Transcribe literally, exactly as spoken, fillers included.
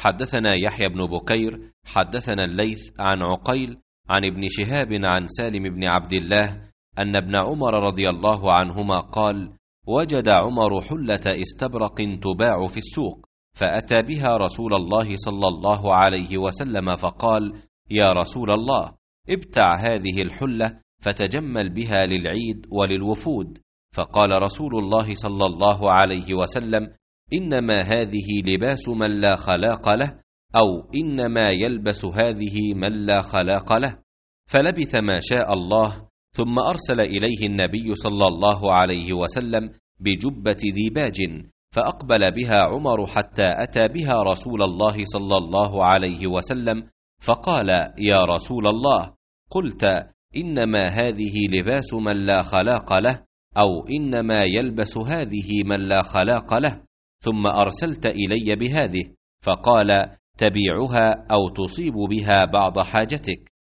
حدثنا يحيى بن بكير حدثنا الليث عن عقيل عن ابن شهاب عن سالم بن عبد الله أن ابن عمر رضي الله عنهما قال: وجد عمر حلة استبرق تباع في السوق، فأتى بها رسول الله صلى الله عليه وسلم فقال: يا رسول الله، ابتع هذه الحلة فتجمل بها للعيد وللوفود. فقال رسول الله صلى الله عليه وسلم: إنما هذه لباس من لا خلاق له، أو إنما يلبس هذه من لا خلاق له. فلبث ما شاء الله، ثم أرسل إليه النبي صلى الله عليه وسلم بجبة ديباج، فأقبل بها عمر حتى أتى بها رسول الله صلى الله عليه وسلم فقال: يا رسول الله، قلت إنما هذه لباس من لا خلاق له، أو إنما يلبس هذه من لا خلاق له، ثم أرسلت إلي بهذه، فقال: تبيعها أو تصيب بها بعض حاجتك.